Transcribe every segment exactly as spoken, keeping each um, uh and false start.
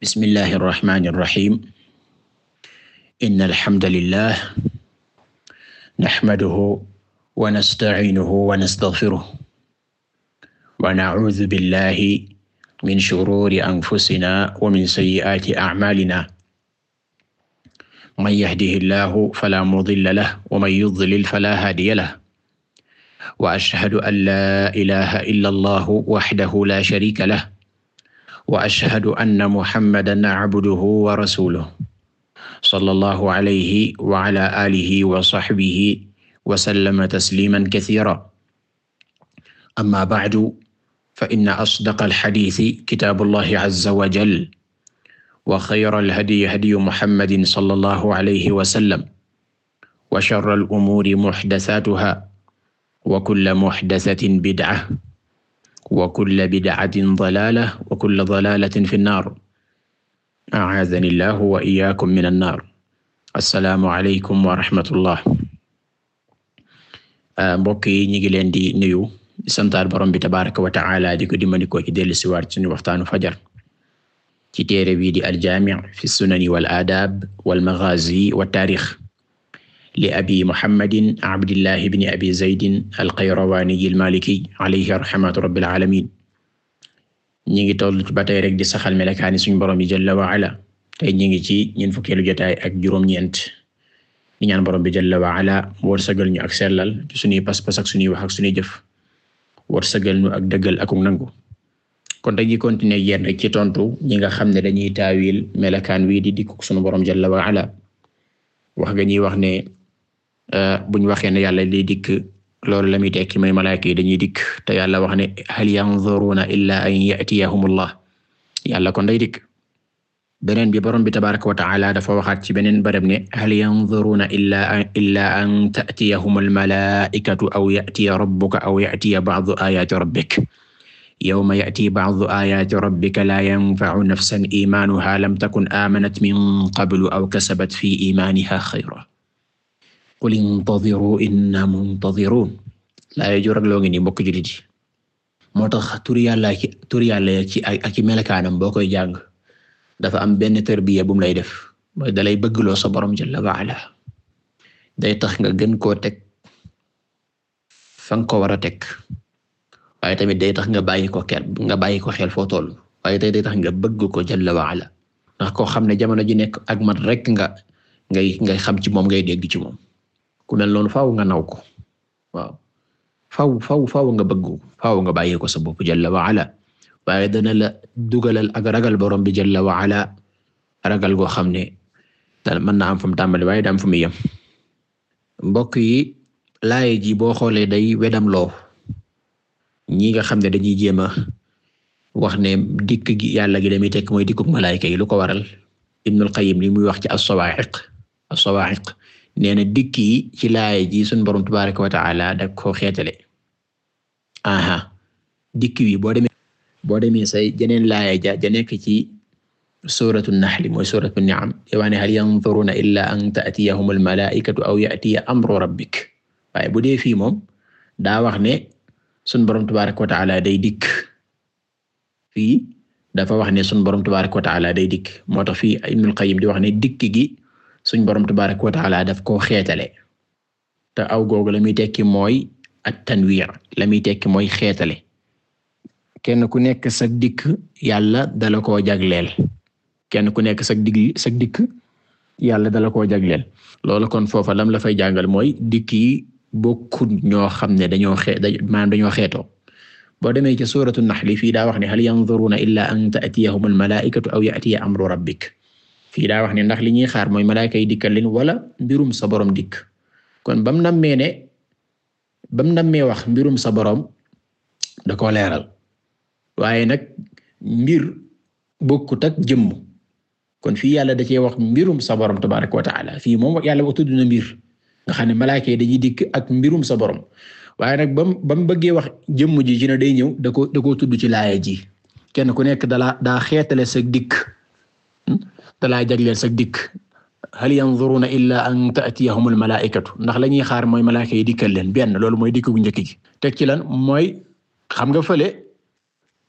Bismillahi irrahmani irrahim inna alhamdalillah naxmaduhu wa nastaciinuhu wa nastaxfiruh wa nacuudu billahi min shuruuri anfusina wa min sayyi'aati acmaalina man yahdihi llahu falaa mudilla lahu wa man yudlil falaa haadiya lahu wa ashhadu an laa ilaaha illa allahu wahdahu laa shariika lahu wa ashhadu anna muhammadan abduhu wa rasuluhu sallallahu alayhi wa ala alihi wa sahbihi wa sallama tasliman kasiiran amma ba'du fa inna asdaqal hadiisi kitaabullahi azza wa jalla wa xayral hadyi hadyu muhammadin sallallahu alayhi wa sallam wa sharral umuuri muhdasaatuhaa wa kullu muhdasatin bid'a wa kulla bid'atin dalaala wa kulla dalaalatin fi nnaar a'aadani llaahu wa iyyaakum mina nnaar. Assalaamu aleykum wa rahmatullah. Mbokk yi ñu ngi leen di nuyu di santaat Boroom bi tabaaraka wa ta'aala di ko dimbali ko ci dellu si waat suñu waxtaanu fajar ci téere bii di al-jaami' fi sunani wal aadaab wal maghaazi wat taariix li abi muhammadin abdillahi ibni abi zaydin alqayrawaani almaliki alayhi rahmatu rabbil alamin ñi ngi toll ba tey rek di saxal melakaani suñu borom bi jalla wa ala tey ñi ngi ci ñeent fukkeelu jotaay ak juróom-ñeent di ñaan borom bi jalla wa ala wërsëgal ñu ak sellal ci suñuy pas-pas ak suñuy wax ak suñuy jëf wërsëgal ñu ak dëggal ak nangu. Kon dañuy continuer yéen rek ci tontu ñi nga xam ne dañuy taawil melakaan wi di dikku suñu borom jalla wa ala wax ga ñuy wax ne buñ waxee ne yàlla liy dikk loolu la muy tekki mooy malaaka yi dañuy dikk te yàlla wax ne hal yanzuruna illa an ya'tiyahumullah yàlla kon day dikk. Beneen bi borom bi tabaraka wa ta'ala dafa waxaat ci beneen barab ne hal yanzuruna illa illa an ta'tiyahumul malaa'ikatu aw ya'tiya rabbuka aw ya'tiya ba'du ayati rabbik yawma ya'ti ba'du ayati rabbika la yanfa'u nafsan imanuha lam takun amanat min qablu aw kasabat fi imaniha khayran qul intadhiru inna muntadhirun laa yo rek loo ngi ni mbokk jullit yi moo tax tur yàlla ci tur yàlla ci ak ci melakaanam boo koy jàng dafa am benn tarbiya bu mu lay def mooy dalay bëggloo sa borom jalla wa ala day tax nga gën koo teg fa nga ko war a teg waaye tamit day tax nga bàyyi ko xel nga bàyyi ko xel foo toll waaye tey day tax nga bëgg ko jalla wa ala ndax koo xam ne jamono ji nekk ak mat rek nga ngay ngay xam ci moom ngay dégg ci moom ku mel noonu faaw nga naw ko waaw faaw faaw faaw nga bëgg faaw nga bàyyi ko sa bopp jalla wa ala waaye dana la dugalal ak ragal borom bi jalla wa ala ragal goo xam ne da mën na am fu mu tàmbali waaye da am fu mu yem. Mbokk yi laaye ji boo xoolee day wedam loo ñi nga xam ne dañuy jéem a wax ne dikk gi yàlla gi damuy tekk mooy dikkuk malaayika yi lu ko waral Ibnul Qayyim li muy wax ci as-Sawaa'iq as-Sawaa'iq nee na dikk yi ci laaye ji suñu borom tabaaraka wa ta'ala da ko xeetale aha dikk wi boo demee boo demee say jeneen laaye ja ja nekk ci suuratu nahl mooy suuratu ni'am yawaane hal yanzuruna illa an ta'tiyahumul malaa'ikatu aw ya'tiya amru rabbik waaye bu dee fii moom daa wax ne suñu borom tabaaraka wa ta'ala day dikk fii dafa wax ne suñu borom tabaaraka wa ta'ala day dikk moo tax fii Ibnul Qayyim di wax ne dikk gi suñ borom tabaaraka wa ta'ala daf koo xeetale te aw googu la muy tekki mooy at-tanwiir la muy tekki mooy xeetale kenn ku nekk sag dikk yàlla dala koo jagleel kenn ku nekk sag digg sag dikk yàlla dala koo jagleel loolu kon foofa lam la fay jàngal mooy dikk yi bokkul ñoo xam ne dañoo xee maanaam dañoo xeetoo boo demee ci suuratu nahl fii daa wax ne hal yanzuruna illa an ta'tiyahumul malaa'ikatu aw ya'tiya amru rabbik fii daa wax ne ndax li ñuy xaar mooy malaaka yi dikkal leen wala mbirum sa borom dikk kon bam nammee ne bam nammee wax mbirum sa borom da koo leeral waaye nag mbir bokkut ak jëmm kon fii yàlla da cee wax mbirum sa borom tabaaraka wa ta'ala fii moom yàlla wax tudd na mbir nga xam ne malaaka yi dañuy dikk ak mbirum sa borom waaye nag bam bam bëggee wax jëmm ji ci ne day ñëw da ko da koo tudd ci laaya ji kenn ku nekk dala daa xeetale sa dikk dalaa jagleel sa dikk hal yanzuruna illa an ta'tiyahumul malaa'ikatu ndax la ñuy xaar mooy malaaka yi dikkal leen benn loolu mooy dikk gu njëkk gi teg ci lan mooy xam nga fële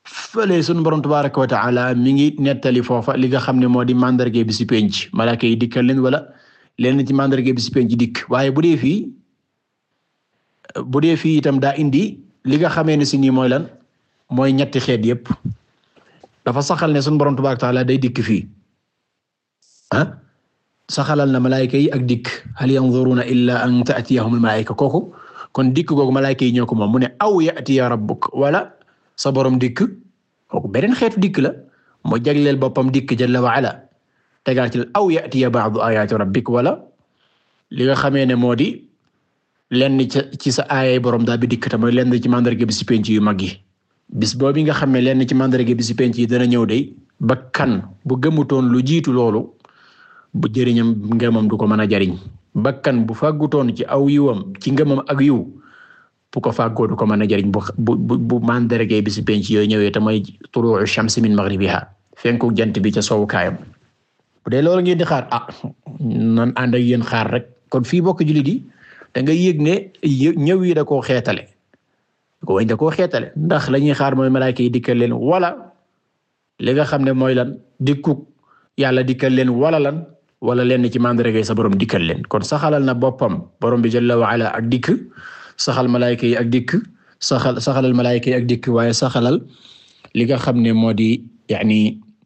fële sunu borom tabaraka wa taala mi ngi nettali foofa li nga xam ne moo di mandarga bi ci penc malaaka yi dikkal leen wala leen ci mandarga bi ci penc dikk waaye bu dee fii bu dee fii itam daa indi li nga xamee ne si nii mooy lan mooy ñetti xeet yépp dafa saxal ne sunu borom tabaraka wa taala day dikk fii ah saxalal na malaayika yi ak dikk hal yanzuruna illa an ta'tiyahum al-malaa'ika kooku kon dikk googu malaayika yi ñoo ko moom mu ne aw ya'tiya rabbuk wala sa borom dikk kooku beneen xeetu dikk la moo jagleel boppam dikk jalla wa ala tegaat ci aw ya'tiya ba'du ayaati rabbik wala li nga xamee ne moo di lenn ci sa aayay borom daal bi dikk te mooy lenn ci mandarga bi ci penc yu mag yi bis boobu nga xam ne lenn ci mandarga bi ci penc yi dana ñëw day bakkan bu gëmutoon lu jiitu loolu bu jëriñam ngëmam du ko mën a jariñ bakkan bu fàggutoon ci aw yiwam ci ngëmam ak yiw bu ko fàggoo du ko mën a jariñ bu bu bu mandarga bi ci penc yooyu ñëwee te mooy tulu'u shamsi min maghribiha fenku jant bi ca soowu kaayam bu dee loolu ngeen di xaar ah nan ànd ak yéen xaar rek kon fii bokk jullit yi da ngay yëg ne ñëw yi da koo xeetale ko wañ da koo xeetale ndax la ñuy xaar mooy malaaka yi dikkal leen wala li nga xam ne mooy lan dikkuk yàlla dikkal leen wala lan wala leen ci mandarga yi sa borom dikkal leen kon saxalal na boppam borom bi jalla wa ala ak dikk saxal malaaka yi ak dikk saxal saxalal malaaka yi ak dikk waaye saxalal li nga xam ne moo di yaani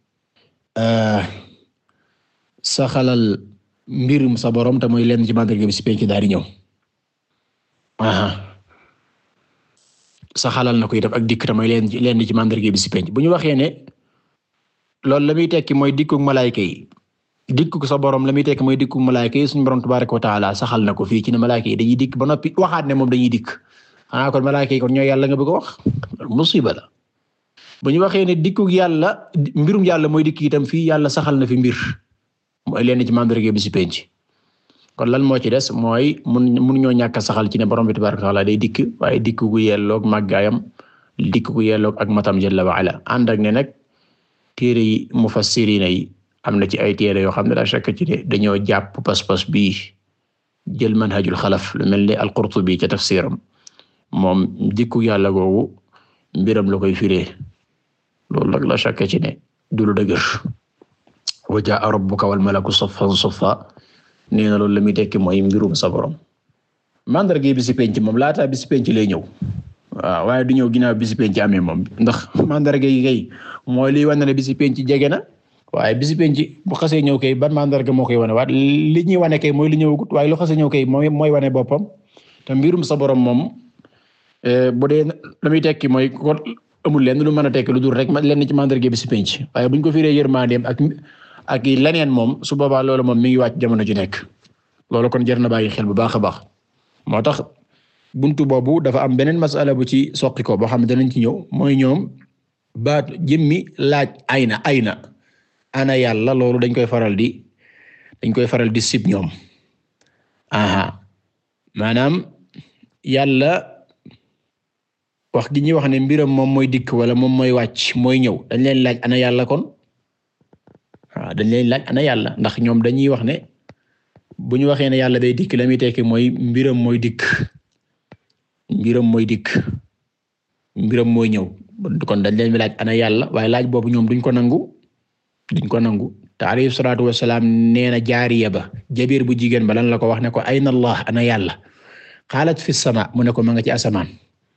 saxalal mbirum sa borom te mooy leen ci mandarga bi ci penc daal di ñëw aha saxalal na ko itam ak dikk te mooy leen leen ci mandarga bi ci penc bu ñu waxee ne loolu la muy tekki mooy dikkuk malaaka yi dikkuk sa borom la muy tekki mooy dikkuk malaaka yi suñu borom tabaaraka wa taala saxal na ko fii ci ne malaaka yi dañuy dikk ba noppi waxaat ne moom dañuy dikk xanaa kon malaaka yi kon ñoo yàlla nga bëgg a wax musiba la bu ñu waxee ne dikkuk yàlla mbirum yàlla mooy dikk itam fii yàlla saxal na fi mbir mooy leen ci mandarga bi ci penc kon lan moo ci des mooy mun mun ñoo ñàkk a saxal ci ne borom bi tabaaraka wa taala day dikk waaye dikk gu yelloog màggaayam dikk gu yelloog ak matam jalla wa ala ànd ak ne nag téere yi mufassiriina yi am na ci ay téere yoo xam ne la shakka ci ne dañoo jàpp pas-pas bii jël manhajul xalaf lu mel ni al-Qurtubi ca tafsiram moom dikku yàlla googu mbiram la koy firee loolu nag la shakka ci ne du lu dëgër wa jaa'a rabbuka wal malaku saffan saffa nee na loolu la muy tekki mooy mbirum sa borom mandarga bi ci penc moom laata bi ci penc lay ñëw waaw waaye du ñëw ginnaaw bi ci penc amee moom ndax mandarga yi kay mooy liy wane ne bi ci penc jege na waaye bi ci penc bu xasee ñëw kay ban mandarga moo koy wane waat li ñuy wane kay mooy li ñëwagut waaye lu xasee ñëw kay mooy mooy wane boppam te mbirum sa borom moom bu dee la muy tekki mooy ko amul lenn lu mën a tekki lu dul rek lenn ci mandarga bi ci penc waaye buñ ko firee yërmandeem ak ak leneen moom su boobaa loolu moom mi ngi wàcc jamono ju nekk loolu kon jar na bàyyi xel bu baax a baax moo tax buntu boobu dafa am beneen masala bu ci soqi ko boo xam ne danañ ci ñëw mooy ñoom baat jëmmi laaj ayna ayna ana yàlla loolu dañ koy faral di dañ koy faral di sib ñoom aha maanaam yàlla wax gi ñuy wax ne mbiram moom mooy dikk wala moom mooy wàcc mooy ñëw dañ leen laaj ana yàlla kon waaw dañ leen laaj ana yàlla ndax ñoom dañuy wax ne bu ñu waxee ne yàlla day dikk la muy tekki mooy mbiram mooy dikk mbiram mooy dikk mbiram mooy ñëw kon dañ leen laaj ana yàlla waaye laaj boobu ñoom duñ ko nangu duñ ko nangu te alayhi salaatu wassalaam nee na jaariya ba jabiir bu jigéen ba lan la ko wax ne ko ayna allah ana yàlla xaalat fi sama mu ne ko ma nga ci asamaan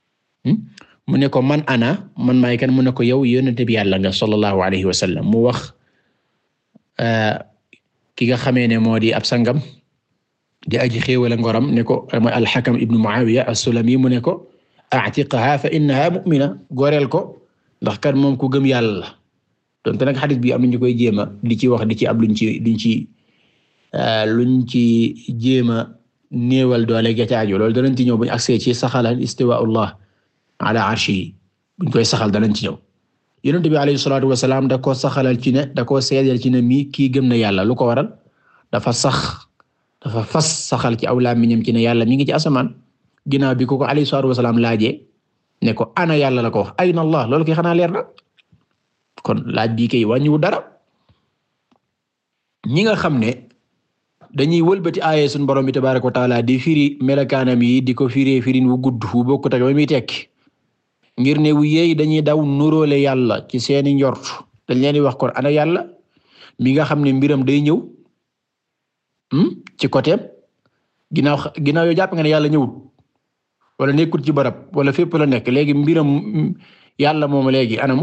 mu ne ko man ana man maay kan mu ne ko yow yonent bi yàlla nga sallallahu alayhi wa sallam mu wax ki nga xamee ne moo di ab sangam di aji xéewal ngoram ne ko mooy al-Hakam ibnu Muawiya as-Sulami mu ne ko a'tiqha fa innaha mu'mina goreel ko ndax kan moom ku gëm yàlla la donte nag xadis bi am nañu koy jéema di ci wax di ci am luñ ci luñ ci luñ ci jéema néewal doole gacaaju loolu danañ ci ñëw buñ agsee ci saxalal istiwaa'ullah ala arshihi buñ koy saxal danañ ci ñëw yonent bi alayhi salaatu wasalaam da ko saxalal ci ne da ko seedeel ci ne mii kii gëm na yàlla lu ko waral dafa sax dafa fas saxal ci aw làmmiñam ci ne yàlla mi ngi ci asamaan ginnaaw bi ko ko alayhi salaatu wasalaam laajee ne ko ana yàlla la ko wax ayna allah loolu kay xanaa leer na kon laaj bii kay wàññiwu dara ñi nga xam ne dañuy wëlbati aaye suñu borom bi tabaaraka wa taala di firi melakaanam yi di ko firee firin wu gudd wu bokkut ak ba muy tekki ngir ne wu yeey dañuy daw nuróole yàlla ci seeni njort dañ leen di wax kon ana yàlla mi nga xam ne mbiram day ñëw ci côté ginnaaw ginnaaw yoo jàpp nga ne yàlla ñëwut wala nekkul ci barab wala fépp la nekk léegi mbiram yàlla moom léegi anamu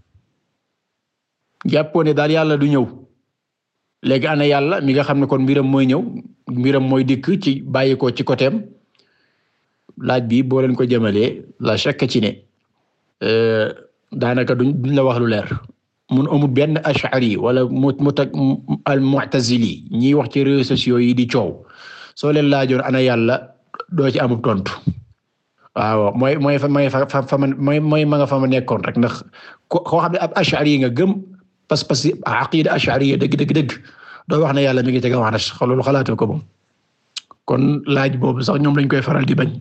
jàppoo ne daal yàlla du ñëw léegi ana yàlla mi nga xam ne kon mbiram mooy ñëw mbiram mooy dikk ci bàyyi ko ci côté laaj bi boo leen ko jëmalee la shakka ci ne daanaka duñ duñ la wax lu leer mun amul benn ash'ari wala mu mu al mu'tazili ñiy wax ci réseaux sociaux yi di coow soo leen laajoon ana yàlla doo ci amub tontu waaw mooy mooy fa mooy fa fa mooy mooy ma nga fa ma nekkoon rek ndax koo xam ne ab ash'ari nga gëm parce que aqida ash'ari dëgg dëgg dëgg doo wax ne yàlla mi ngi teg wax na loolu xalaatoo ko moom kon laaj boobu sax ñoom lañ koy faral di bañ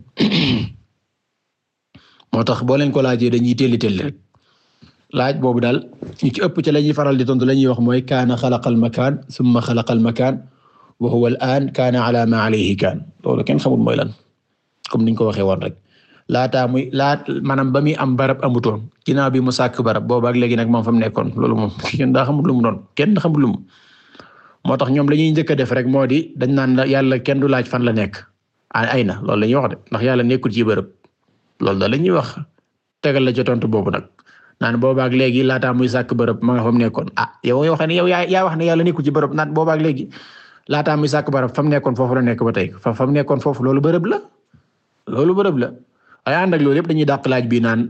moo tax boo leen ko laajee dañuy telli telli rek laaj boobu daal ñu ci ëpp ci la ñuy faral di tontu la ñuy wax mooy kaana xalaqa al makaan thumma xalaqa al makaan wa huwa al aan kaana ala ma alayhi kaan loolu kenn xamul mooy lan comme niñ ko waxee woon rek laataa muy laat maanaam ba muy am barab amutoon ginnaaw bi mu sàkk barab boobu ak léegi nag moom fa mu nekkoon loolu moom kenn daa xamul lu mu doon kenn xamul lu mu moo tax ñoom la ñuy njëkk a def rek moo di dañ naan la yàlla kenn du laaj fan la nekk ay na loolu la ñuy wax de ndax yàlla nekkul ci bërëb loolu da la ñuy wax tegal la ca tontu boobu nag naan boobaak léegi laataa muy sàkk bërëb ma nga fa mu nekkoon ah yow yoo xam ne yow yaa yaa wax ne yàlla nekkul ci bërëb naan boobaak léegi laataa muy sàkk bërëb fa mu nekkoon foofu la nekk ba tey fa fa mu nekkoon foofu loolu bërëb la loolu bërëb la ay ànd ak loolu yëpp dañuy dàq laaj bi naan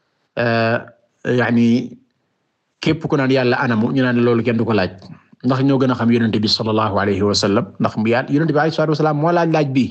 yaani képp ku naan yàlla anamu ñu naan loolu kenn du ko laaj ndax ñoo gën a xam yonent bi sallallahu alayhi wa sallam ndax yonent bi alayhi salaatu wa salaam moo laaj laaj bi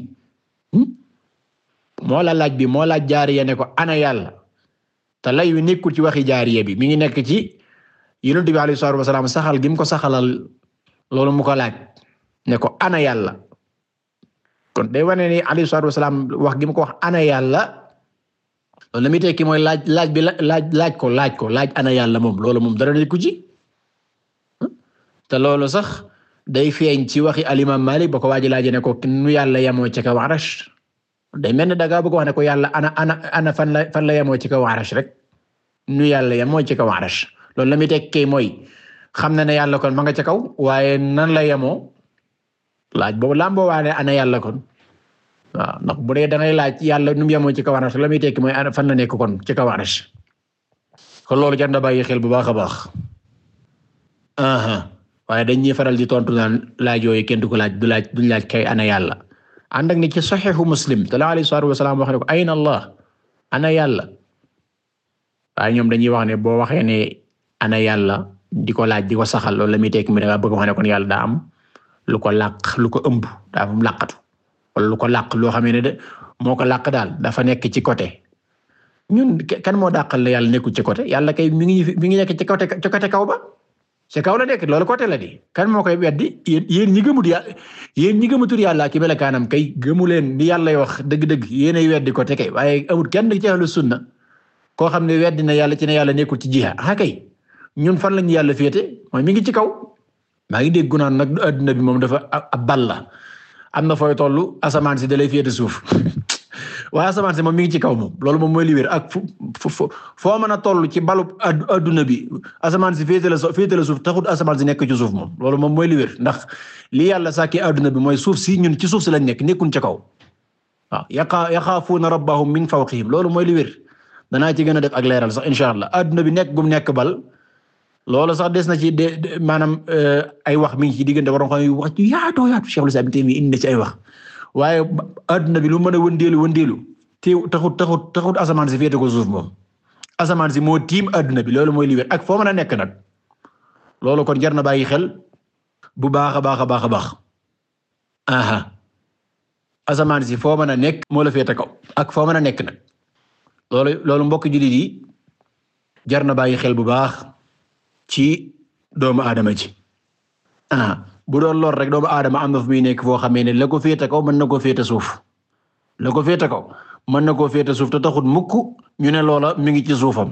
moo la laaj bi moo laaj jaariya ne ko ana yàlla te lay wi nekkul ci waxi jaariya bi mi ngi nekk ci yonent bi alayhi salaatu wa salaam saxal gi mu ko saxalal loolu mu ko laaj ne ko ana yàlla kon day wane ni alayhi salaatu wa salaam wax gi mu ko wax ana yàlla loolu la muy tekki mooy laaj laaj bi laaj laaj ko laaj ko laaj ana yàlla moom loolu moom dara nekku ci te loolu sax day feeñ ci waxi al-Imam Malik ba ko waaji laaje ne ko nu yàlla yemoo ci kaw arash day mel ne da ngaa bëgg wax ne ko yàlla ana ana ana fan la fan la yemoo ci kaw arash rek nu yàlla yemoo ci kaw arash loolu la muy tekki mooy xam na ne yàlla kon ma nga ca kaw waaye nan la yemoo laaj boobu lamboo waa ne ana yàlla kon waaw ndax bu dee da ngay laaj yàlla nu mu yemoo ci kaw arash la muy tekki mooy fan la nekk kon ci kaw arash kon loolu jar na bàyyi xel bu baax a baax aha waaye dañuy faral di tontu naan laaj yooyu kenn du ko laaj du laaj duñ laaj kay ana yàlla ànd ak ne ci saxiixu muslim te la alayhi salaatu wasalaam wax ne ko ayna allah ana yàlla waaye ñoom dañuy wax ne boo waxee ne ana yàlla di ko laaj di ko saxal loolu la muy tekki mi da nga bëgg wax ne kon yàlla daa am lu ko làq lu ko ëmb daa am làqatu wala lu ko làq loo xam ne de moo ko làq daal dafa nekk ci côté ñun kan moo dàqal la yàlla nekkul ci côté yàlla kay mi ngi mi ngi nekk ci côté ci côté kaw ba ci kaw la nekk loolu côté la di kan moo koy weddi yéen yéen ñi gëmut yàlla yéen ñi gëmutul yàlla ki melakaanam kay gëmu leen di yàlla wax dëgg-dëgg yéenay weddi côté kay waaye amul kenn ci ahlu sunna koo xam ne weddi na yàlla ci ne yàlla nekkul ci jiha ah kay ñun fan lañu yàlla féete mooy mi ngi ci kaw maa ngi dégg naan nag adduna bi moom dafa ab bal la am na fooy tollu asamaan si da lay féete suuf waaye asamaan si moom mi ngi ci kaw moom loolu moom mooy li wér ak fu foo mën a toll ci balu adduna bi asamaan si féete la féete la suuf taxut asamaan si nekk ci suuf moom loolu moom mooy li wér ndax li yàlla sàkki adduna bi mooy suuf si ñun ci suuf si lañ nekk nekkuñ ci kaw waaw yaqa yaxaafuuna rabbahum min fawqihim loolu mooy li wér danaa ci gën a def ak leeral sax insha allah adduna bi nekk gum nekk bal loolu sax des na ci de maanaam ay wax mi ngi ci diggante waroon xam wax ci yaatoo yaatu Cheikhul Islam Taymiyya indi na ci ay wax waaye adduna bi lu mën a wëndeelu wëndeelu te taxut taxut taxut asamaan si féete ko suuf moom asamaan si moo tiim adduna bi loolu mooy li wér ak foo mën a nekk nag loolu kon jar na bàyyi xel bu baax a baax a baax a baax aha asamaan si foo mën a nekk moo la féete kaw ak foo mën a nekk nag loolu loolu mbokk jullit yi jar na bàyyi xel bu baax ci doomu aadama ji ah bu doon lor rek doomu aadama am na fu muy nekk foo xamee ne la ko féete kaw mën na koo féete suuf la ko féete kaw mën na koo féete suuf te taxut mukk ñu ne loola mi ngi ci suufam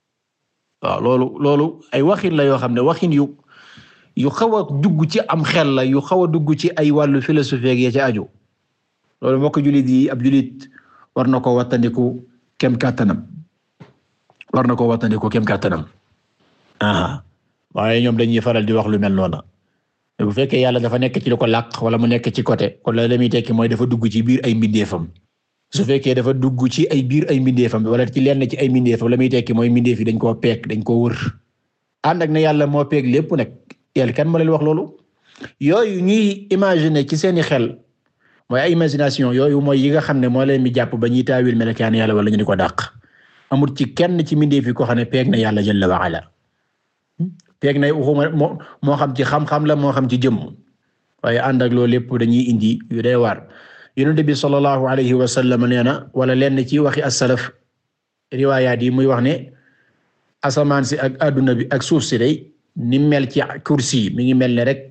waaw loolu loolu ay waxin la yoo xam ne waxin yu yu xaw a dugg ci am xel la yu xaw a dugg ci ay wàllu philosophie ya ci aju loolu mbokk jullit yi ab jullit war na ko wattandiku kem kàttanam war na koo wattandi ko kem kàttanam aha waaye ñoom dañuy faral di wax lu mel noona bu fekkee yàlla dafa nekk ci lu ko làq wala mu nekk ci côté kon la muy tekki mooy dafa dugg ci biir ay mbindeefam su fekkee dafa dugg ci ay biir ay mbindeefam wala ci lenn ci ay mbindeefam la muy tekki mooy mbindeef yi dañ koo peeg dañ koo wër ànd ak ne yàlla moo peeg lépp nag yàlla kan moo leen wax loolu yooyu ñuy imaginer ci seeni xel mooy ay imagination yooyu mooy yi nga xam ne moo leen mi jàpp ba ñuy taawil melakaan yàlla wala ñu di ko dàq amul ci kenn ci mbindeef yi ko xam ne peeg na yàlla jalla wa ala peeg na waxuma moo moo xam ci xam-xam la moo xam ci jëmm waaye ànd ak loolu lépp dañuy indi yu day waar Yonent bi sallallahu alayhi wa sallam nee na wala lenn ci waxi as-salaf riwaayaat yi muy wax ne asamaan si ak adduna bi ak suuf si day ni mel ci kursi mi ngi mel ne rek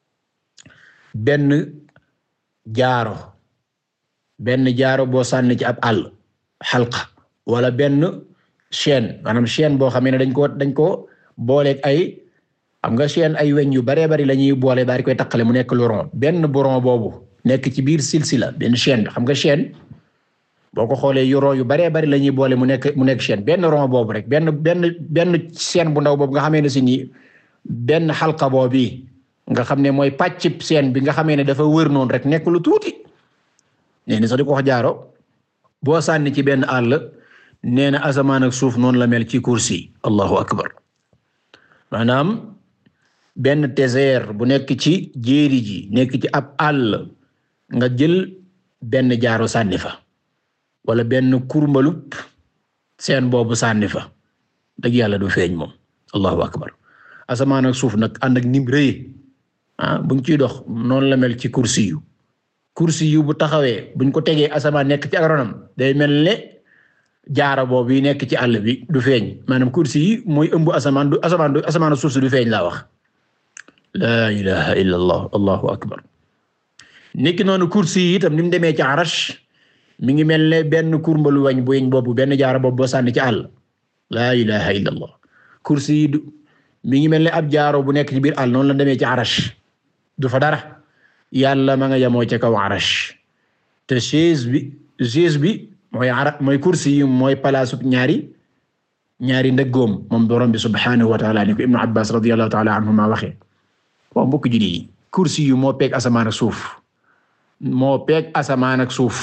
benn jaaro benn jaaro boo sànni ci ab àll xalqa wala benn chaîne maanaam chaîne boo xam ne dañ ko dañ ko booleeg ay xam nga chaîne ay weñ yu baree bari la ñuy boole daal di koy takkale mu nekk lu rond benn boron boobu nekk ci biir silsila benn chaîne xam nga chaîne boo ko xoolee yu rond yu baree bari la ñuy boole mu nekk mu nekk chaîne benn rond boobu rek benn benn benn chaîne bu ndaw boobu nga xamee ne si nii benn xalqa boobu nga xam ne mooy pàcc chaîne bi nga xamee ne dafa wër noonu rek nekk lu tuuti nee na sax di ko wax jaaro boo sànni ci benn àll nee na asamaan ak suuf noonu la mel ci kursi allahu akbar maanaam benn désert bu nekk ci jéeri ji nekk ci ab àll nga jël benn jaaro sànni fa wala benn kurmbalub seen boobu sànni fa dëgg yàlla du feeñ moom allahu akbar asamaan ak suuf nag ànd ak nim rëy ah buñ ciy dox noonu la mel ci kursi yu kursi yu bu taxawee buñ ko tegee asamaan nekk ci agronam day mel ne jaara boobu yi nekk ci àll bi du feeñ maanaam kursi yi mooy ëmb asamaan du asamaan du asamaan ak suuf si du feeñ laa wax laa ilaha illa allah allahu akbar nekki noonu kursi yi itam ni mu demee ci arash mi ngi mel ne benn kurmbalu wañ bu yeñ boobu benn jaara boobu boo sànni ci àll laa ilaha illa allah kursi yi du mi ngi mel ne ab jaaro bu nekk ci biir àll noonu la demee ci arash du fa dara yàlla ma nga yamoo ca kaw arash te chaise bi chaise bi mooy ara mooy kursi yi mooy palaasu ñaari ñaari ndëggoom moom borom bi subhanahu wa taala ni ko Ibnu Abbas radiyallahu taala anhuma waxee waaw mbokk ji yi kursi yu moo peeg asamaan ak suuf moo peeg asamaan ak suuf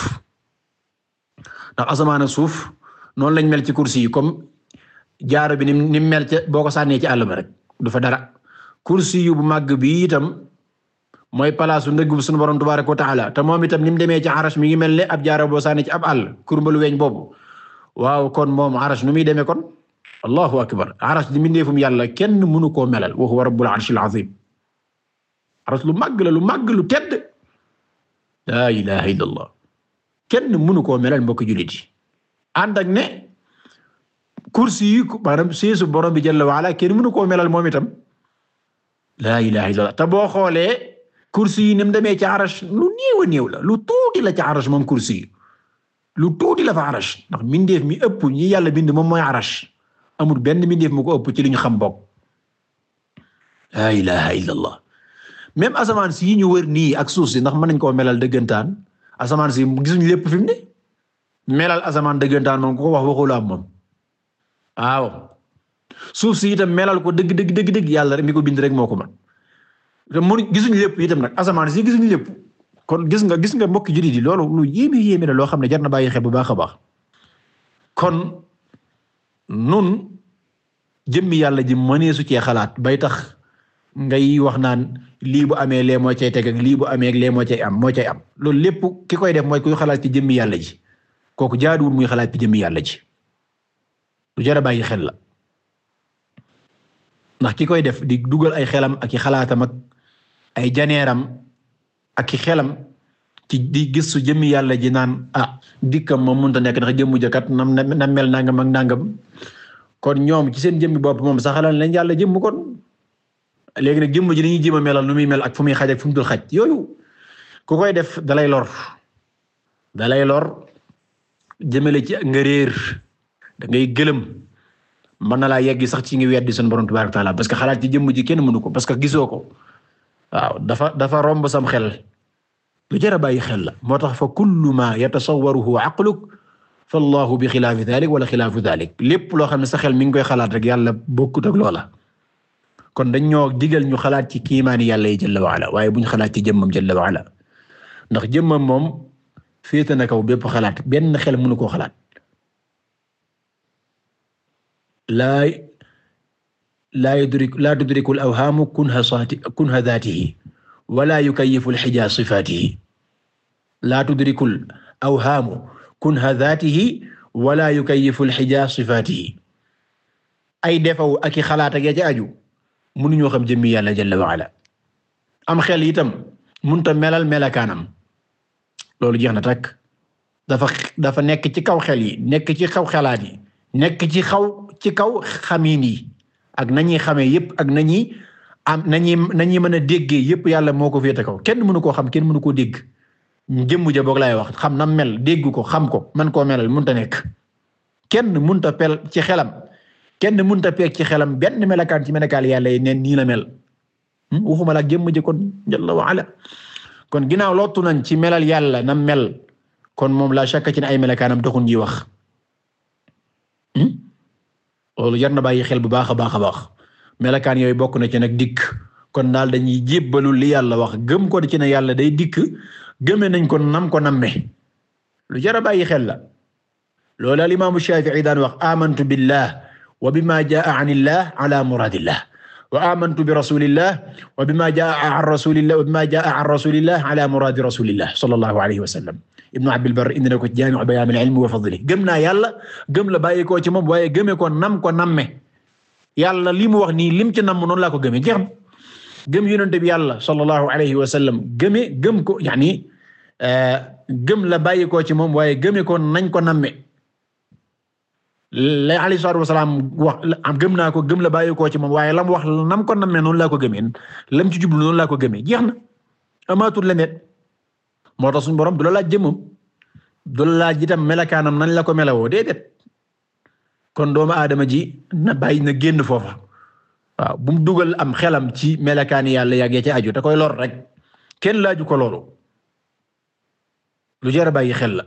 ndax asamaan ak suuf noonu lañ mel ci kursi yi comme jaaro bi ni ni mel ca boo ko sànnee ci àll ba rek du fa dara kursi yu bu màgg bi itam mooy palaasu ndëgg bu sunu borom tabaaraka wa taala te moom itam ni mu demee ci arash mi ngi mel ne ab jaaro boo sànni ci ab àll kurmbalu weñ boobu waaw kon moom arash nu muy demee kon allahu akbar arash di mindeefum yàlla kenn mënu koo melal wa huwa rabbul arshil azim arash lu màgg la lu màgg lu tedd laa ilaha illa allah kenn mënu koo melal mbokk jullit yi ànd ak ne kursi yi maanaam seesu borom bi jalla wa ala kenn mënu koo melal moom itam laa ilaha illa allah te boo xoolee kursi yi ni mu demee ci arash lu néew a néew la lu tuuti la ci arash moom kursi yi lu tuuti la fa arash ndax mindeef mi ëpp ñi yàlla bind moom mooy arash amul benn mindeef mu ko ëpp ci li ñu xam bokk laa ilaha illa allah même asamaan si yi ñu wër nii ak suuf si ndax mën nañ koo melal dëggantaan asamaan si gisuñu lépp fi mu ne melal asamaan dëggantaan moom ku ko wax waxula am moom waaw suuf si itam melal ko dëgg dëgg dëgg dëgg yàlla rek mi ko bind rek moo ko mën te mënu gisuñu lépp itam nag asamaan si gisuñu lépp kon gis nga gis nga mbokk jullit yi loolu lu yéeme yéeme la loo xam ne jar na bàyyi xel bu baax a baax kon nun jëmmi yàlla ji mënee su cee xalaat bay tax ngay wax naan lii bu amee lee moo cay teg ak lii bu amee lee moo cay am moo cay am loolu lépp ki koy def mooy kuy xalaat ci jëmmi yàlla ji kooku jaaduwul muy xalaat ci jëmmi yàlla ji lu jar a bàyyi xel la ndax ki koy def di dugal ay xelam ak i xalaatam ak ay janeeram ak i xelam ci di gis su jëmmi yàlla ji naan ah dikkam moom mënut a nekk ndax jëmmu jëkkat nam na mel nangam ak nangam kon ñoom ci seen jëmmi bopp moom saxalal lañ yàlla jëmm kon léegi nag jëmm ji dañuy jéem a melal nu muy mel ak fu muy xaj ak fu mu dul xaj yooyu ku koy def dalay lor dalay lor jëmale ci nga réer da ngay gëlëm mën na laa yegg sax ci ngi weddi sunu borom tabaaraka taala parce que xalaat ci jëmm ji kenn mënu ko parce que gisoo ko waaw dafa dafa romb sam xel lu jar a bàyyi xel la moo tax fa kullu ma yatasawwaruhu aqluk fallahu bi xilaafi dalik wala xilaafu dalik lépp loo xam ne sa xel mi ngi koy xalaat rek yàlla bokkut ak loola kon dañ ñoo digal ñu xalaat ci kiimaani yàlla yi jalla wa ala waaye buñ xalaat ci jëmmam jalla wa ala ndax jëmmam moom féete na kaw bépp xalaat benn xel mënu koo xalaat laa laa yudrik laa tudriku al-awhaamu kunha saati kunha daatihi wala yukayyifu al-hijaa sifaatihi laa tudriku al-awhaamu kunha daatihi wala yukayyifu al-hijaa sifaatihi ay defaw ak i xalaat ak ya ca aju mënuñoo xam jëmmi yàlla jalla wa ala am xel itam mënta melal melakaanam loolu jeex na takk dafa dafa nekk ci kaw xel yi nekk ci kaw xalaat yi nekk ci xaw ci kaw xamiin yi ak nañuy xamee yépp ak nañuy am nañuy nañuy mën a déggee yépp yàlla moo ko féete kaw kenn mënu koo xam kenn mënu koo dégg jëmm ja boog laay wax xam na mel dégg ko xam ko man koo melal mënta nekk kenn mënta pel ci xelam kenn mënta peeg ci xelam benn melakaan ci melakaal yàlla yi neen nii la mel waxuma la jëmm ja kon jalla wa ala kon ginnaaw lottu nañ ci melal yàlla na mel kon moom la shakka ci ne ay melakaanam taxul ñuy wax loolu jar na bàyyi xel bu baax a baax a baax melakaan yooyu bokk na ci nag dikk kon daal dañuy jébbalu li yàlla wax gëm ko ci ne yàlla day dikk gëme nañ ko nam ko namme lu jar a bàyyi xel la loolu al imaamu Shaafi'i daan wax amantu billah wa bima jaa anillah ala muradillah wa amantu bi rasulillah wa bima jaa an rasulillah wa bima jaa an rasulillah ala muradi rasulillah sallallahu alayhi wa sallam Ibnu Abdil Barr indi na ko ci Jaami' Bayaan al-Ilm wa Fadlihi gëm naa yàlla gëm la bàyyi ko ci moom waaye gëmee ko nam ko namme yàlla li mu wax nii lim ci namm noonu laa ko gëmee jeex na gëm yonent bi yàlla sallallahu alayhi wa sallam gëmee gëm ko yaani gëm la bàyyi ko ci moom waaye gëmee ko nañ ko namme la alayhi salaatu wa salaam wax gëm naa ko gëm la bàyyi ko ci moom waaye lam wax nam ko namme noonu laa ko gëmee lam ci jublu noonu laa ko gëmee jeex na amaatul leneen moo tax suñu borom du la laaj jëmmam du la laaj itam melakaanam nañ la ko melawoo déedéet kon doomu aadama ji na bàyyi na génn foofa waaw bu mu dugal am xelam ci melakaani yàlla yàggee ci aju te koy lor rek kenn laaju ko loolu lu jar a bàyyi xel la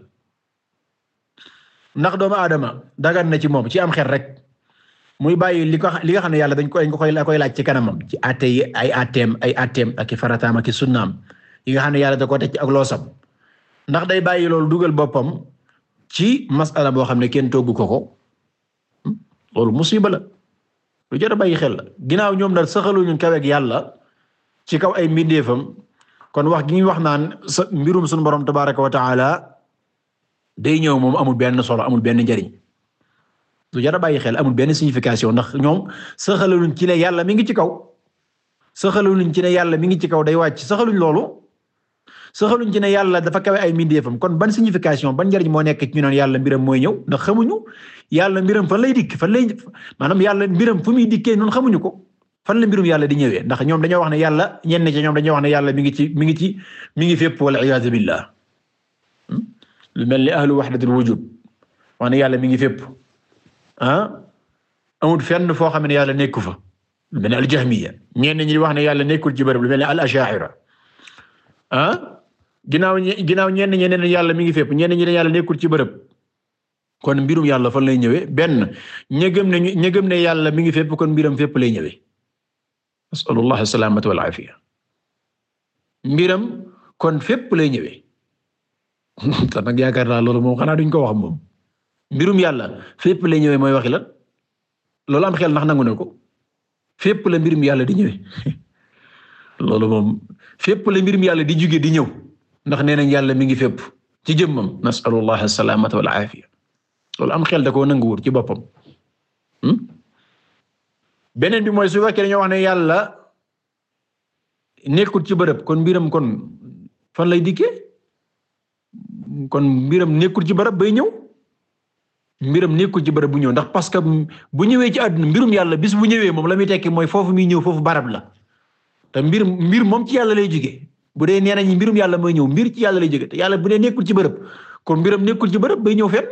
ndax doomu aadama dagan na ci moom ci am xel rek muy bàyyi li ko li nga xam ne yàlla dañ koy koy koy laaj ci kanamam ci atte yi ay atteem ay atteem ak i farataam ak i sunnaam yi nga xam ne yàlla da ko teg ci ak loosam ndax day bàyyi loolu dugal boppam ci masala boo xam ne kenn toggu ko ko loolu musiba la lu jar a bàyyi xel la ginnaaw ñoom daal saxaluñu kaweeg yàlla ci kaw ay mbindeefam kon wax gi ñuy wax naan sa mbirum suñu borom tabaraka wa taala day ñëw moom amul benn solo amul benn njariñ lu jar a bàyyi xel amul benn signification ndax ñoom saxaluñu ci ne yàlla mi ngi ci kaw saxaluñu ci ne yàlla mi ngi ci kaw day wàcc saxaluñ loolu saxaluñ ci ne yàlla dafa kawe ay mbindeefam kon ban signification ban njariñ moo nekk ci ñu naan yàlla mbiram mooy ñëw ndax xamuñu yàlla mbiram fan lay dikk fan lay maanaam yàlla mbiram fu muy dikkee noonu xamuñu ko fan la mbirum yàlla di ñëwee ndax ñoom dañoo wax ne yàlla ñenn ci ñoom dañoo wax ne yàlla mi ngi ci mi ngi ci mi ngi fépp wal iyaazu billah lu mel ni ahlu wahdatul wujud wax ne yàlla mi ngi fépp ah amul fenn foo xam ne yàlla nekku fa lu mel ne al jahmiya ñenn ñi di wax ne yàlla nekkul ci bërëb lu mel ne al asha'ira ah ginnaaw ginnaaw ñenn ñi ne yàlla mi ngi fépp ñenn ñi ne yàlla nekkul ci bërëb kon mbirum yàlla fan lay ñëwee benn ña gëm ne ña gëm ne yàlla mi ngi fépp kon mbiram fépp lay ñëwee nasalullah as-salaamata wal aafiya mbiram kon fépp lay ñëwee te nag yaakaar naa loolu moom xanaa duñ ko wax moom mbirum yàlla fépp lay ñëwee mooy waxi la loolu am xel ndax nangu na ko fépp la mbirum yàlla di ñëwee loolu moom fépp la mbirum yàlla di jóge di ñëw ndax nee nañ yàlla mi ngi fépp ci jëmmam nasalullah as-salaamata wal aafiya loolu am xel da koo nanguwul ci boppam beneen bi mooy su fekkee dañoo wax ne yàlla nekkul ci bërëb kon mbiram kon fan lay dikkee kon mbiram nekkul ci bërëb bay ñëw mbiram nekkul ci bërëb bu ñëw ndax parce que bu ñëwee ci àdduna mbirum yàlla bis bu ñëwee moom la muy tekki mooy foofu muy ñëw foofu barab la te mbir mbir moom ci yàlla lay jóge bu dee nee nañ mbirum yàlla mooy ñëw mbir ci yàlla lay jóge te yàlla bu dee nekkul ci bërëb kon mbiram nekkul ci bërëb bay ñëw fenn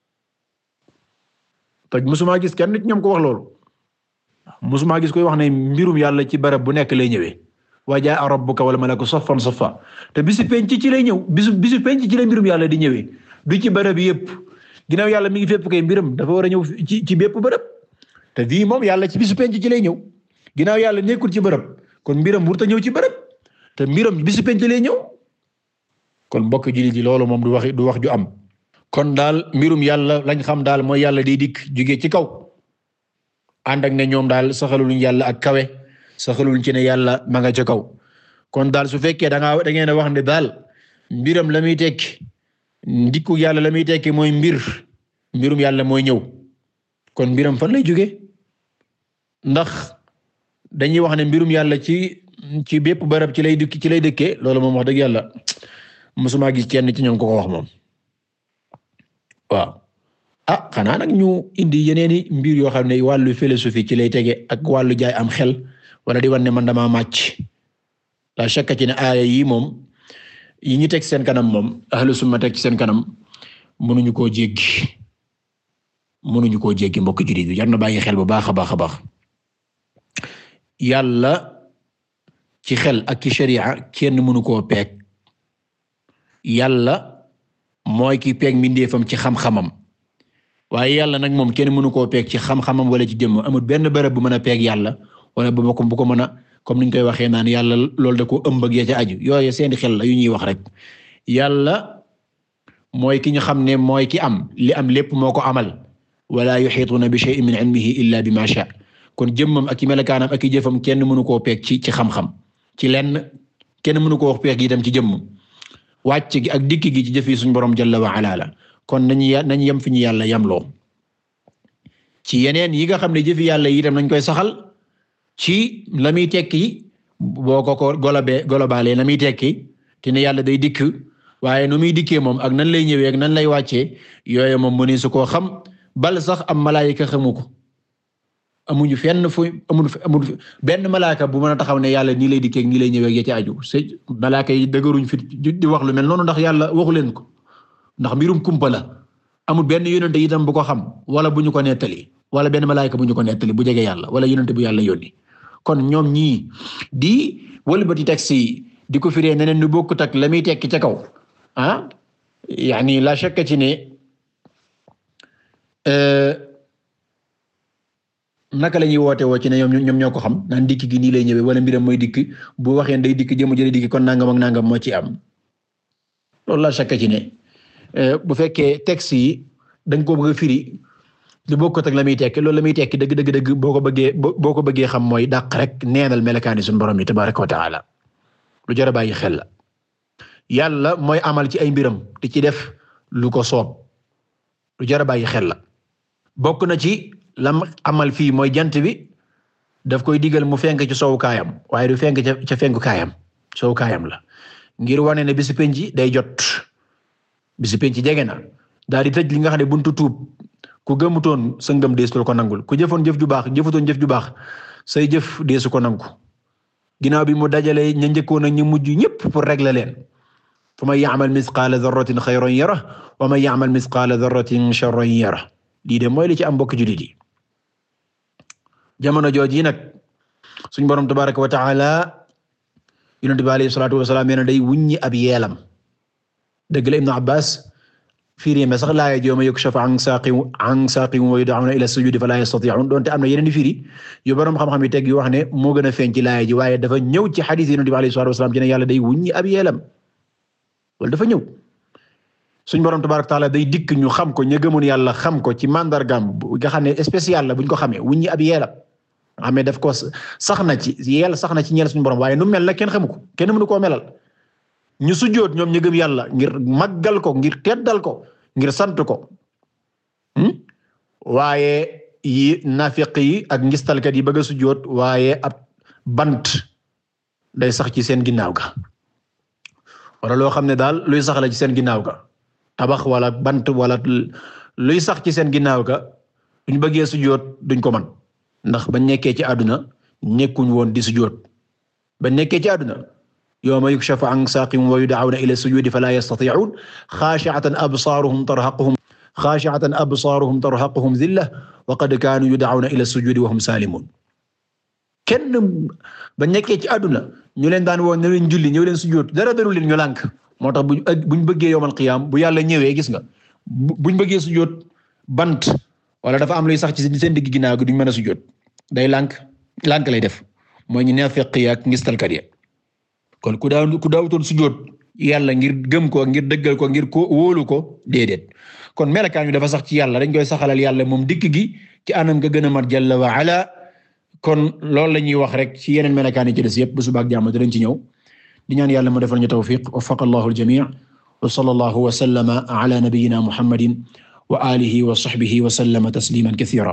te musuma gis kenn nit ñoom ko wax loolu musuma gis koy wax ne mbirum yàlla ci bërëb bu nekk lay ñëwee wa jaa rabbuka wal malaku saffan saffa te bisu penc ci lay ñëw bisu bisu penc ci lay mbirum yàlla di ñëwee du ci bërëb yëpp ginnaaw yàlla mi ngi fépp kay mbiram dafa war a ñëw ci ci bépp bërëb te fii moom yàlla ci bisu penc ci lay ñëw ginnaaw yàlla nekkul ci bërëb kon mbiram wurta ñëw ci bërëb te mbiram bisu penc lay ñëw kon mbokk jullit ji loolu moom du wax du wax ju am kon daal mbirum yàlla lañ xam daal mooy yàlla day dikk jóge ci kaw ànd ak ne ñoom daal saxaluñ yàlla ak kawe saxaluñ ci ne yàlla ma nga ca kaw kon daal su fekkee da ngaa da ngeen a wax ne daal mbiram la muy tekki ndikku yàlla la muy tekki mooy mbir mbirum yàlla mooy ñëw kon mbiram fan lay jóge ndax dañuy wax ne mbirum yàlla ci ci bépp barab ci lay dëkk ci lay dëkkee loolu moom wax dëgg yàlla mosuma gis kenn ci ñoom ko ko wax moom waaw ah xanaa nag ñu indi yeneeni mbir yoo xam ne wàllu philosophie ci lay tege ak wàllu jaay am xel wala di wan ne man dama màcc la shakka ci ne aaya yi moom yi ñu teg seen kanam moom ahlu sunna teg ci seen kanam mënuñu koo jéggi mënuñu koo jéggi mbokk jullit bi jar na bàyyi xel bu baax a baax a baax yàlla ci xel ak ci sharia kenn mënu koo peeg yàlla mooy ki peeg mbindeefam ci xam-xamam waaye yàlla nag moom kenn mënu koo peeg ci xam-xamam wala ci jëmm amul benn bërëb bu mën a peeg yàlla wala bu ko bu ko mën a comme niñ koy waxee naan yàlla loolu da ko ëmb ak ya ca aju yooyu seeni xel la yu ñuy wax rek yàlla mooy ki ñu xam ne mooy ki am li am lépp moo ko amal wala yuhituna bi shay'in min ilmihi illa bima sha kon jëmmam ak i melakaanam ak i jëfam kenn mënu koo peeg ci ci xam-xam ci lenn kenn mënu koo wax peeg itam ci jëmm wàcc gi ak dikk gi ci jëf yi suñu borom jalla wa ala la kon nañu nañu yem fi ñu yàlla yamloo ci yeneen yi nga xam ne jëfi yàlla yi itam nañ koy saxal ci la muy tekki boo ko ko golobee golobalee la muy tekki te ne yàlla day dikk waaye nu muy dikkee moom ak nan lay ñëwee ak nan lay wàccee yooyu moom mëni su koo xam bal sax am malaayika xamu ko amuñu fenn fu amul amul benn malaaka bu mën a taxaw ne yàlla nii lay dikkee nii lay ñëwee ya ci aju c'est malaaka yi dëgëruñ fi di wax lu mel noonu ndax yàlla waxu leen ko ndax mbirum kumpa la amul benn yonente itam bu ko xam wala bu ñu ko nettali wala benn malaayika bu ñu ko nettali bu jege yàlla wala yonente bu yàlla yónni kon ñoom ñii di wëlbati texte yi di ko firee neneen nu bokkut ak la muy tekki ca kaw ah yaani la shakka ci ne naka la ñuy woote woo ci ne ñoom ñoom ñoo ko xam naan dikk gi nii lay ñëwee wala mbiram mooy dikk bu waxee day dikk jëmu jële dikk kon nangam ak nangam moo ci am loolu la shakka ci ne bu fekkee texte yi dañ ko bëgg a firi lu bokkut ak la muy tekki loolu la muy tekki dëgg dëgg dëgg boo ko bëggee boo ko bëggee xam mooy dàq rek neenal melakaani suñu borom yi tabaaraka wa taala lu jar a bàyyi xel la yàlla mooy amal ci ay mbiram di ci def lu ko soob lu jar a bàyyi xel la bokk na ci lam amal fii mooy jant bi daf koy digal mu fenk ci sowu kaayam waaye du fenk ca ca fenku kaayam sowu kaayam la ngir wane ne bisi penc day jot bisi penc jege na daal di tëj li nga xam ne buntu tuub ku gëmutoon sa ngëm deesu ko nangul ku jëfoon jëf ju baax jëfutoon jëf ju baax say jëf deesu ko nangu ginnaaw bi mu dajale ña njëkkoon ak ñu mujj ñëpp pour régler leen fa man ya'mal misqaala dharratin khayran yarah wa man ya'mal misqaala dharratin sharran yarah lii de mooy li ci am mbokk jullit yi jamono jooji nag suñu borom tabaraka wa taala yonent bi alayhi salaatu wa salaam nee na day wuññi ab yeelam dëgg la Ibnu Abbas firi ma sax laaya jooma yukshafu an saaqin an saaqin wa yud'awna ila sujudi fala yastati'un doonte am na yeneen i firi yu borom xam-xam yi teg yu wax ne moo gën a feeñ ci laaya ji waaye dafa ñëw ci xadiis yonent bi alayhi salaatu wa salaam ci ne yàlla day wuññi ab yeelam loolu dafa ñëw suñu borom tabaraka wa taala day dikk ñu xam ko ña gëmoon yàlla xam ko ci mandargaam nga xam ne spécial la buñ ko xamee wuññi ab yeelam xam ne daf ko sax na ci yeel sax na ci ñeel suñu borom waaye nu mel na kenn xamu ko kenn mënu koo melal ñu sujjóot ñoom ñu gëm yàlla ngir màggal ko ngir teddal ko ngir sant ko waaye yi nafiq yi ak ngistalkat yi bëgg a sujjóot waaye ab bant day sax ci seen ginnaaw ga wala loo xam ne daal luy sax la ci seen ginnaaw ga tabax wala bant wala luy sax ci seen ginnaaw ga duñ bëggee sujjóot duñ ko man ndax bañ nekkee ci àdduna nekkuñ woon di sujjóot bañ nekkee ci àdduna yawma yukshafu an saaqin wa yud'awna ila sujudi fala yastati'un khashi'atan absaruhum tarhaquhum khashi'atan absaruhum tarhaquhum dhillah wa qad kanu yud'awna ila sujudi wa hum salimun kenn bañ nekkee ci àdduna ñu leen daan woon ne leen julli ñëw leen sujjóot dara daru leen ñu lànk moo tax buñ buñ bëggee yawmal qiyaam bu yàlla ñëwee gis nga buñ bëggee sujjóot bant wala dafa am luy sax ci seen digg ginnaaw gi duñ mën a sujjóot day lànk lànk lay def mooy ñu naafiq yi ak ngistalkat yi kon ku daaw ku daawutoon sujjóot yàlla ngir gëm ko ngir dëggal ko ngir ko wóolu ko déedéet kon melakaan wi dafa sax ci yàlla dañ koy saxalal yàlla moom dikk gi ci anam nga gën a mat jalla wa ala kon loolu la ñuy wax rek ci yeneen melakaan yi ci des yëpp bu subaak jàmm dañ ci ñëw di ñaan yàlla mu defal ñu tawfiq waffaqa Allahu al-jamii' wa sallallahu wa sallama ala nabiyyina Muhammadin wa alihi wa sahbihi wa sallama tasliman kathira